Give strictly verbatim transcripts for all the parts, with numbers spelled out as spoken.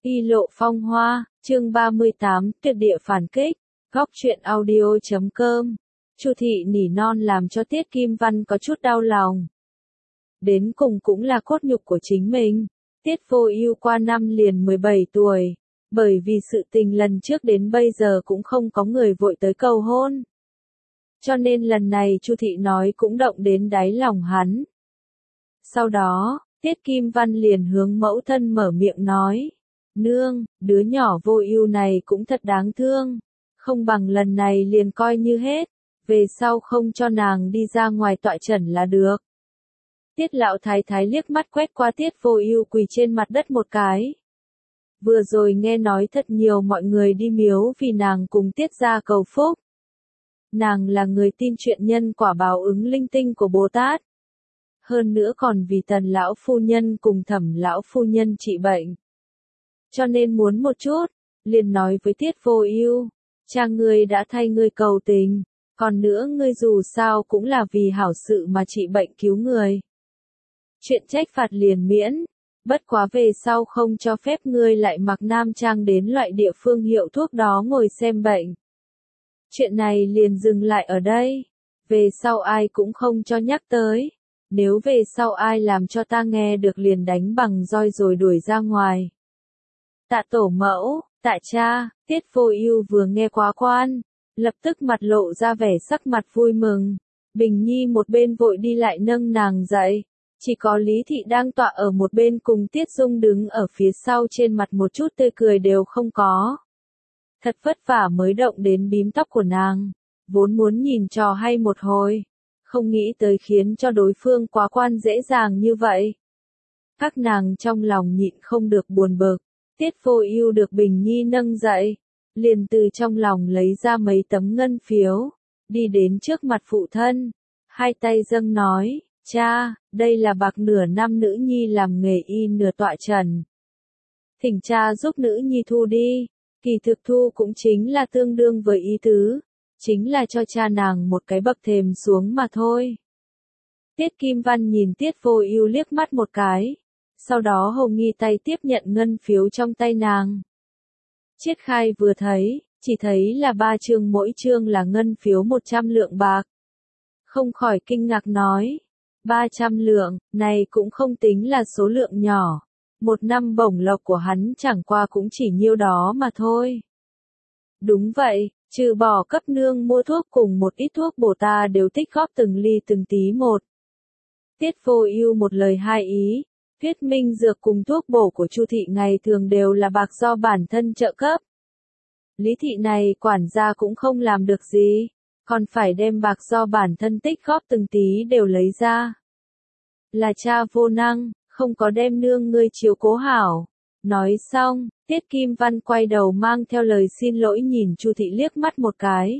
Y lộ phong hoa, chương ba mươi tám, tuyệt địa phản kích, góc truyện audio chấm com. Chu thị nỉ non làm cho Tiết Kim Văn có chút đau lòng. Đến cùng cũng là cốt nhục của chính mình. Tiết Vô Ưu qua năm liền mười bảy tuổi, bởi vì sự tình lần trước đến bây giờ cũng không có người vội tới cầu hôn. Cho nên lần này Chu thị nói cũng động đến đáy lòng hắn. Sau đó, Tiết Kim Văn liền hướng mẫu thân mở miệng nói: "Nương, đứa nhỏ Vô Ưu này cũng thật đáng thương, không bằng lần này liền coi như hết, về sau không cho nàng đi ra ngoài tọa chẩn là được." Tiết lão thái thái liếc mắt quét qua Tiết Vô Ưu quỳ trên mặt đất một cái. Vừa rồi nghe nói thật nhiều mọi người đi miếu vì nàng cùng Tiết gia cầu phúc. Nàng là người tin chuyện nhân quả báo ứng linh tinh của Bồ Tát. Hơn nữa còn vì Tần lão phu nhân cùng Thẩm lão phu nhân trị bệnh. Cho nên muốn một chút, liền nói với Tiết Vô Ưu, cha ngươi đã thay ngươi cầu tình, còn nữa ngươi dù sao cũng là vì hảo sự mà trị bệnh cứu người. Chuyện trách phạt liền miễn, bất quá về sau không cho phép ngươi lại mặc nam trang đến loại địa phương hiệu thuốc đó ngồi xem bệnh. Chuyện này liền dừng lại ở đây, về sau ai cũng không cho nhắc tới, nếu về sau ai làm cho ta nghe được liền đánh bằng roi rồi đuổi ra ngoài. Tạ tổ mẫu, tạ cha. Tiết Vô Ưu vừa nghe quá quan, lập tức mặt lộ ra vẻ sắc mặt vui mừng. Bình Nhi một bên vội đi lại nâng nàng dậy, chỉ có Lý Thị đang tọa ở một bên cùng Tiết Dung đứng ở phía sau trên mặt một chút tươi cười đều không có. Thật vất vả mới động đến bím tóc của nàng, vốn muốn nhìn trò hay một hồi, không nghĩ tới khiến cho đối phương quá quan dễ dàng như vậy. Các nàng trong lòng nhịn không được buồn bực. Tiết Vô Ưu được Bình Nhi nâng dậy, liền từ trong lòng lấy ra mấy tấm ngân phiếu, đi đến trước mặt phụ thân, hai tay dâng nói: "Cha, đây là bạc nửa năm nữ nhi làm nghề y nửa tọa chẩn. Thỉnh cha giúp nữ nhi thu đi." Kỳ thực thu cũng chính là tương đương với ý tứ, chính là cho cha nàng một cái bậc thềm xuống mà thôi. Tiết Kim Văn nhìn Tiết Vô Ưu liếc mắt một cái, sau đó Hồng Nghi tay tiếp nhận ngân phiếu trong tay nàng. Triết Khai vừa thấy, chỉ thấy là ba chương mỗi chương là ngân phiếu một trăm lượng bạc. Không khỏi kinh ngạc nói: ba trăm lượng, này cũng không tính là số lượng nhỏ. Một năm bổng lộc của hắn chẳng qua cũng chỉ nhiêu đó mà thôi. Đúng vậy, trừ bỏ cấp nương mua thuốc cùng một ít thuốc bổ ta đều tích góp từng ly từng tí một. Tiết Vô Ưu một lời hai ý, thuyết minh dược cùng thuốc bổ của Chu thị ngày thường đều là bạc do bản thân trợ cấp. Lý thị này quản gia cũng không làm được gì, còn phải đem bạc do bản thân tích góp từng tí đều lấy ra. Là cha vô năng, không có đem nương ngươi chiếu cố hảo. Nói xong, Tiết Kim Văn quay đầu mang theo lời xin lỗi nhìn Chu thị liếc mắt một cái.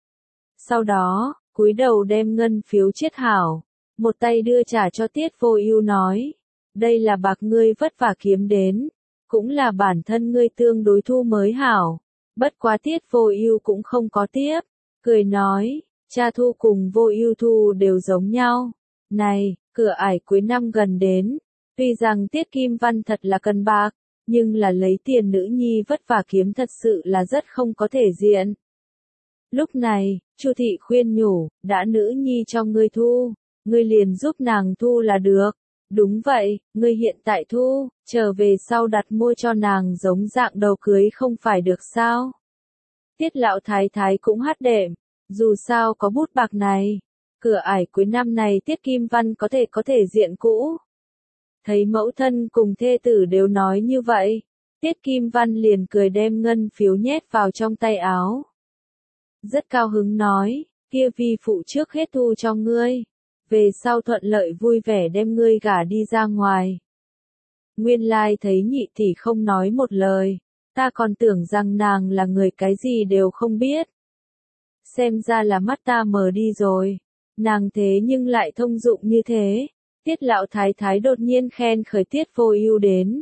Sau đó, cúi đầu đem ngân phiếu chiết hảo, một tay đưa trả cho Tiết Vô Ưu nói: "Đây là bạc ngươi vất vả kiếm đến, cũng là bản thân ngươi tương đối thu mới hảo." Bất quá Tiết Vô Ưu cũng không có tiếp, cười nói: "Cha thu cùng Vô Ưu thu đều giống nhau. Này, cửa ải cuối năm gần đến, tuy rằng Tiết Kim Văn thật là cần bạc, nhưng là lấy tiền nữ nhi vất vả kiếm thật sự là rất không có thể diện." Lúc này, Chu thị khuyên nhủ: "Đã nữ nhi cho ngươi thu, ngươi liền giúp nàng thu là được." "Đúng vậy, ngươi hiện tại thu, trở về sau đặt mua cho nàng giống dạng đầu cưới không phải được sao?" Tiết lão thái thái cũng hắt đệm, dù sao có bút bạc này, cửa ải cuối năm này Tiết Kim Văn có thể có thể diện cũ. Thấy mẫu thân cùng thê tử đều nói như vậy, Tiết Kim Văn liền cười đem ngân phiếu nhét vào trong tay áo. Rất cao hứng nói: "Kia vi phụ trước hết thu cho ngươi, về sau thuận lợi vui vẻ đem ngươi gả đi ra ngoài." Nguyên lai thấy nhị tỷ không nói một lời, ta còn tưởng rằng nàng là người cái gì đều không biết. Xem ra là mắt ta mờ đi rồi, nàng thế nhưng lại thông dụng như thế. Tiết lão thái thái đột nhiên khen khởi Tiết Vô Ưu đến.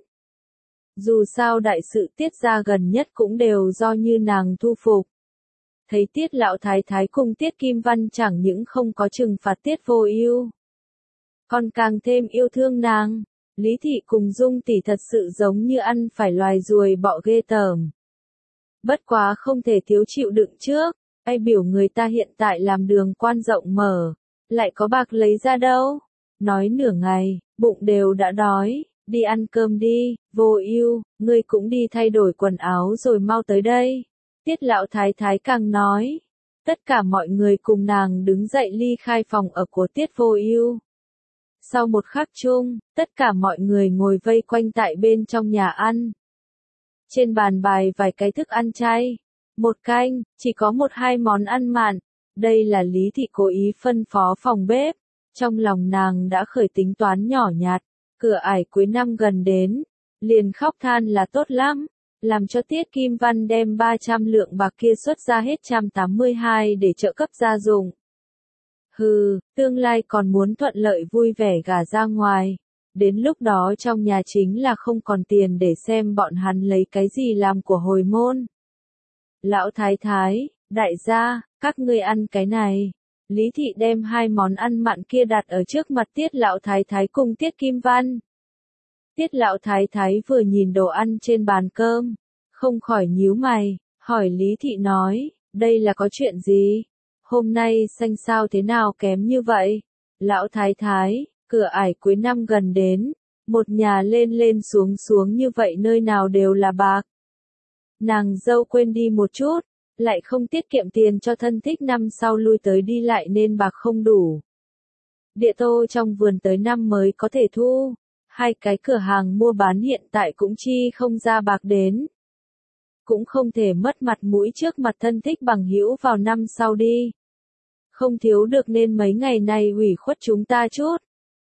Dù sao đại sự Tiết gia gần nhất cũng đều do như nàng thu phục. Thấy Tiết lão thái thái cùng Tiết Kim Văn chẳng những không có trừng phạt Tiết Vô Ưu, còn càng thêm yêu thương nàng, Lý Thị cùng Dung Tỷ thật sự giống như ăn phải loài ruồi bọ ghê tởm. Bất quá không thể thiếu chịu đựng trước, ai biểu người ta hiện tại làm đường quan rộng mở, lại có bạc lấy ra đâu. Nói nửa ngày, bụng đều đã đói, đi ăn cơm đi, Vô Ưu, ngươi cũng đi thay đổi quần áo rồi mau tới đây. Tiết lão thái thái càng nói. Tất cả mọi người cùng nàng đứng dậy ly khai phòng ở của Tiết Vô Ưu. Sau một khắc chung, tất cả mọi người ngồi vây quanh tại bên trong nhà ăn. Trên bàn bày vài cái thức ăn chay, một canh, chỉ có một hai món ăn mặn. Đây là Lý Thị cố ý phân phó phòng bếp. Trong lòng nàng đã khởi tính toán nhỏ nhặt, cửa ải cuối năm gần đến, liền khóc than là tốt lắm, làm cho Tiết Kim Văn đem ba trăm lượng bạc kia xuất ra hết một trăm tám mươi hai để trợ cấp gia dụng. Hừ, tương lai còn muốn thuận lợi vui vẻ gả ra ngoài, đến lúc đó trong nhà chính là không còn tiền để xem bọn hắn lấy cái gì làm của hồi môn. Lão thái thái, đại gia, các ngươi ăn cái này. Lý Thị đem hai món ăn mặn kia đặt ở trước mặt Tiết lão thái thái cùng Tiết Kim Văn. Tiết lão thái thái vừa nhìn đồ ăn trên bàn cơm, không khỏi nhíu mày, hỏi Lý Thị nói, đây là có chuyện gì? Hôm nay xanh sao thế nào kém như vậy? Lão thái thái, cửa ải cuối năm gần đến, một nhà lên lên xuống xuống như vậy nơi nào đều là bạc. Nàng dâu quên đi một chút, lại không tiết kiệm tiền cho thân thích năm sau lui tới đi lại nên bạc không đủ. Địa tô trong vườn tới năm mới có thể thu, hai cái cửa hàng mua bán hiện tại cũng chi không ra bạc đến. Cũng không thể mất mặt mũi trước mặt thân thích bằng hữu vào năm sau đi. Không thiếu được nên mấy ngày này ủy khuất chúng ta chút.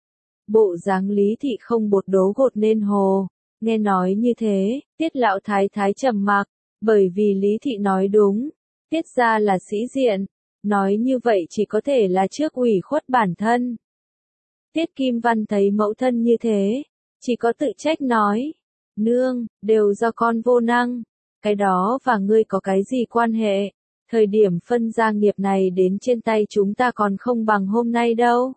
Bộ dáng Lý Thị không bột đố gột nên hồ, nghe nói như thế, Tiết lão thái thái trầm mặc. Bởi vì Lý Thị nói đúng, Tiết gia là sĩ diện, nói như vậy chỉ có thể là trước ủy khuất bản thân. Tiết Kim Văn thấy mẫu thân như thế, chỉ có tự trách nói, nương, đều do con vô năng, cái đó và ngươi có cái gì quan hệ, thời điểm phân gia nghiệp này đến trên tay chúng ta còn không bằng hôm nay đâu.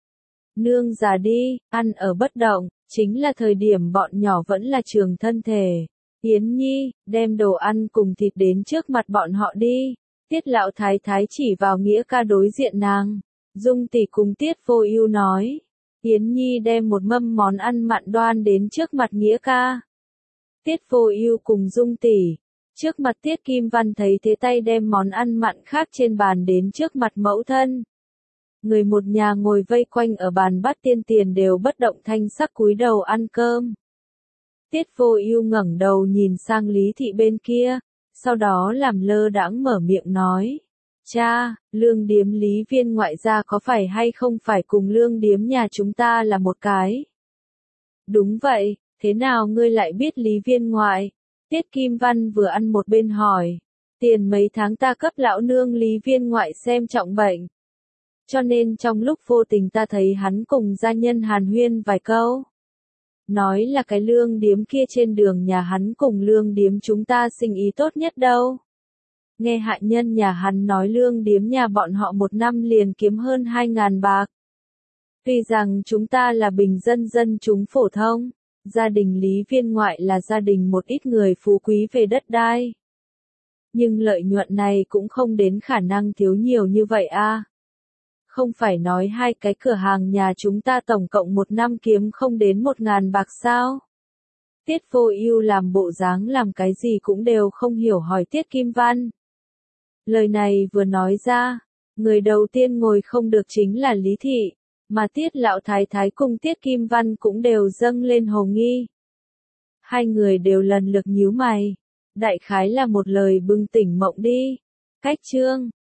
Nương già đi, ăn ở bất động, chính là thời điểm bọn nhỏ vẫn là trường thân thể. Yến Nhi, đem đồ ăn cùng thịt đến trước mặt bọn họ đi. Tiết lão thái thái chỉ vào Nghĩa ca đối diện nàng. Dung tỷ cùng Tiết Vô Ưu nói. Yến Nhi đem một mâm món ăn mặn đoan đến trước mặt Nghĩa ca. Tiết Vô Ưu cùng Dung tỷ. Trước mặt Tiết Kim Văn thấy thế tay đem món ăn mặn khác trên bàn đến trước mặt mẫu thân. Người một nhà ngồi vây quanh ở bàn bát tiên tiền đều bất động thanh sắc cúi đầu ăn cơm. Tiết Vô Ưu ngẩng đầu nhìn sang Lý Thị bên kia, sau đó làm lơ đãng mở miệng nói, cha, lương điếm Lý Viên ngoại gia có phải hay không phải cùng lương điếm nhà chúng ta là một cái? Đúng vậy, thế nào ngươi lại biết Lý Viên ngoại? Tiết Kim Văn vừa ăn một bên hỏi, tiền mấy tháng ta cấp lão nương Lý Viên ngoại xem trọng bệnh. Cho nên trong lúc vô tình ta thấy hắn cùng gia nhân hàn huyên vài câu. Nói là cái lương điếm kia trên đường nhà hắn cùng lương điếm chúng ta sinh ý tốt nhất đâu. Nghe hạ nhân nhà hắn nói lương điếm nhà bọn họ một năm liền kiếm hơn hai ngàn bạc. Tuy rằng chúng ta là bình dân dân chúng phổ thông, gia đình Lý Viên ngoại là gia đình một ít người phú quý về đất đai. Nhưng lợi nhuận này cũng không đến khả năng thiếu nhiều như vậy a. Không phải nói hai cái cửa hàng nhà chúng ta tổng cộng một năm kiếm không đến một ngàn bạc sao? Tiết Vô Ưu làm bộ dáng làm cái gì cũng đều không hiểu hỏi Tiết Kim Văn. Lời này vừa nói ra, người đầu tiên ngồi không được chính là Lý Thị, mà Tiết lão thái thái cùng Tiết Kim Văn cũng đều dâng lên hồ nghi. Hai người đều lần lượt nhíu mày, đại khái là một lời bừng tỉnh mộng đi. Cách chương